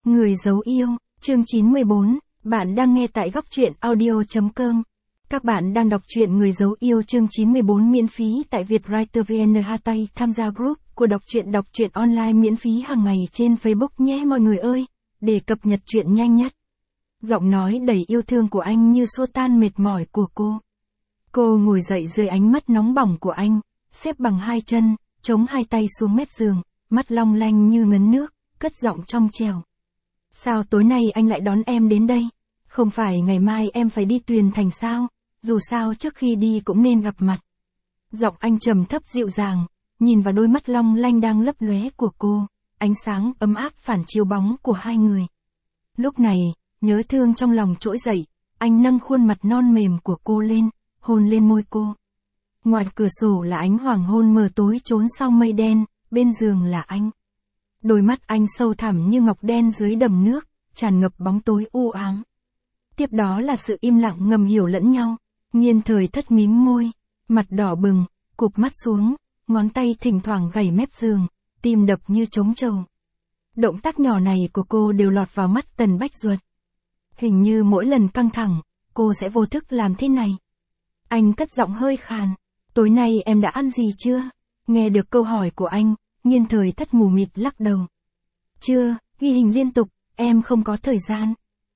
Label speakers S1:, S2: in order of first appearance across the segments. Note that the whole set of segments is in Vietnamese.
S1: Người giấu yêu, chương 94, bạn đang nghe tại góc truyện audio.com. Các bạn đang đọc truyện Người giấu yêu chương 94 miễn phí tại Vietwriter VN. Tham gia group của đọc truyện online miễn phí hàng ngày trên Facebook nhé mọi người ơi, để cập nhật truyện nhanh nhất. Giọng nói đầy yêu thương của anh như xua tan mệt mỏi của cô. Cô ngồi dậy dưới ánh mắt nóng bỏng của anh, xếp bằng hai chân, chống hai tay xuống mép giường, mắt long lanh như ngấn nước, cất giọng trong trẻo. Sao tối nay anh lại đón em đến đây? Không phải ngày mai em phải đi Tuyền Thành sao? Dù sao trước khi đi cũng nên gặp mặt. Giọng anh trầm thấp dịu dàng, nhìn vào đôi mắt long lanh đang lấp lóe của cô, ánh sáng ấm áp phản chiếu bóng của hai người. Lúc này, nhớ thương trong lòng trỗi dậy, anh nâng khuôn mặt non mềm của cô lên, hôn lên môi cô. Ngoài cửa sổ là ánh hoàng hôn mờ tối trốn sau mây đen, bên giường là anh. Đôi mắt anh sâu thẳm như ngọc đen dưới đầm nước, tràn ngập bóng tối u ám. Tiếp đó là sự im lặng ngầm hiểu lẫn nhau. Nhiên Thời Thất mím môi, mặt đỏ bừng, cụp mắt xuống, ngón tay thỉnh thoảng gảy mép giường, tim đập như trống trầu. Động tác nhỏ này của cô đều lọt vào mắt Tần Bách Duật. Hình như mỗi lần căng thẳng, cô sẽ vô thức làm thế này. Anh cất giọng hơi khàn, tối nay em đã ăn gì chưa? Nghe được câu hỏi của anh, Nhiên Thời Thất mù mịt lắc đầu. Chưa, ghi hình liên tục, em không có thời gian.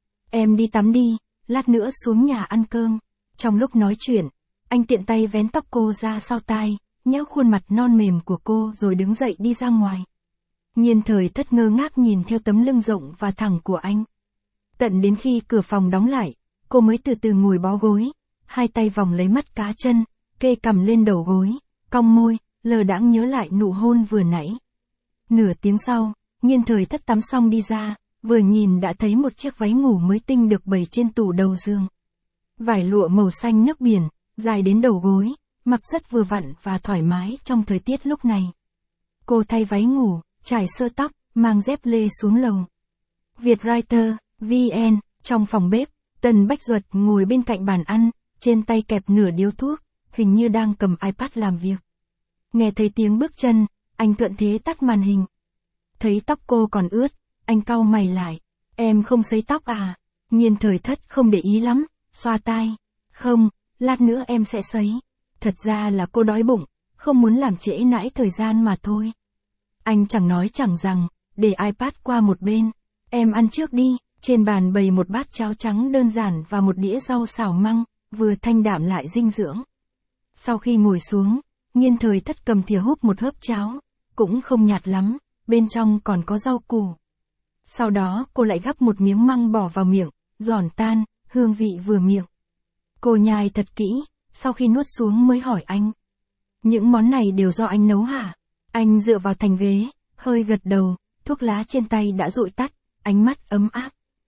S1: Em đi tắm đi, lát nữa xuống nhà ăn cơm. Trong lúc nói chuyện, anh tiện tay vén tóc cô ra sau tai, nhéo khuôn mặt non mềm của cô rồi đứng dậy đi ra ngoài. Nhiên Thời Thất ngơ ngác nhìn theo tấm lưng rộng và thẳng của anh. Tận đến khi cửa phòng đóng lại, cô mới từ từ ngồi bó gối, hai tay vòng lấy mắt cá chân, kê cằm lên đầu gối, cong môi, lờ đãng nhớ lại nụ hôn vừa nãy. Nửa tiếng sau, Nhiên Thời Thất tắm xong đi ra, vừa nhìn đã thấy một chiếc váy ngủ mới tinh được bày trên tủ đầu giường. Vải lụa màu xanh nước biển, dài đến đầu gối, mặc rất vừa vặn và thoải mái trong thời tiết lúc này. Cô thay váy ngủ, trải sơ tóc, mang dép lê xuống lầu. Vietwriter, VN, trong phòng bếp, Tần Bách Duật ngồi bên cạnh bàn ăn, trên tay kẹp nửa điếu thuốc, hình như đang cầm iPad làm việc. Nghe thấy tiếng bước chân, anh thuận thế tắt màn hình. Thấy tóc cô còn ướt, anh cau mày lại. Em không sấy tóc à? Nhiên Thời Thất không để ý lắm, xoa tai. Không, lát nữa em sẽ sấy. Thật ra là cô đói bụng, không muốn làm trễ nãi thời gian mà thôi. Anh chẳng nói chẳng rằng, để iPad qua một bên. Em ăn trước đi. Trên bàn bày một bát cháo trắng đơn giản và một đĩa rau xào măng, vừa thanh đạm lại dinh dưỡng. Sau khi ngồi xuống, Nhiên Thời Thất cầm thìa húp một hớp cháo, cũng không nhạt lắm, bên trong còn có rau củ. Sau đó cô lại gắp một miếng măng bỏ vào miệng, giòn tan, hương vị vừa miệng. Cô nhai thật kỹ, sau khi nuốt xuống mới hỏi anh. Những món này đều do anh nấu hả? Anh dựa vào thành ghế, hơi gật đầu, thuốc lá trên tay đã dụi tắt, ánh mắt ấm áp.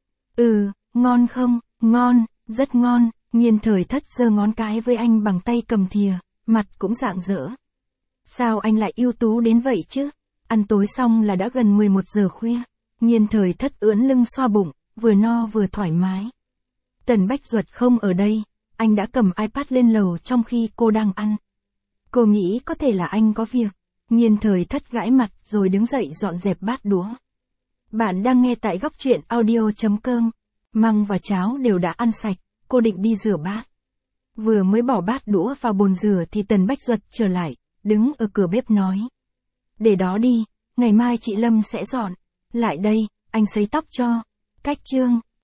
S1: Ngon không? Ngon, rất ngon. Nhiên Thời Thất giơ ngón cái với anh bằng tay cầm thìa, mặt cũng rạng rỡ. Sao anh lại ưu tú đến vậy chứ? Ăn tối xong là đã gần 11 giờ khuya. Nhiên Thời Thất ưỡn lưng xoa bụng, vừa no vừa thoải mái. Tần Bách Duật không ở đây, anh đã cầm iPad lên lầu trong khi cô đang ăn. Cô nghĩ có thể là anh có việc. Nhiên Thời Thất gãi mặt rồi đứng dậy dọn dẹp bát đũa. Bạn đang nghe tại góc truyện audio.com. Măng và cháo đều đã ăn sạch, cô định đi rửa bát. Vừa mới bỏ bát đũa vào bồn rửa thì Tần Bách Duật trở lại, đứng ở cửa bếp nói. Để đó đi, ngày mai chị Lâm sẽ dọn. Lại đây, anh sấy tóc cho. Cách chương.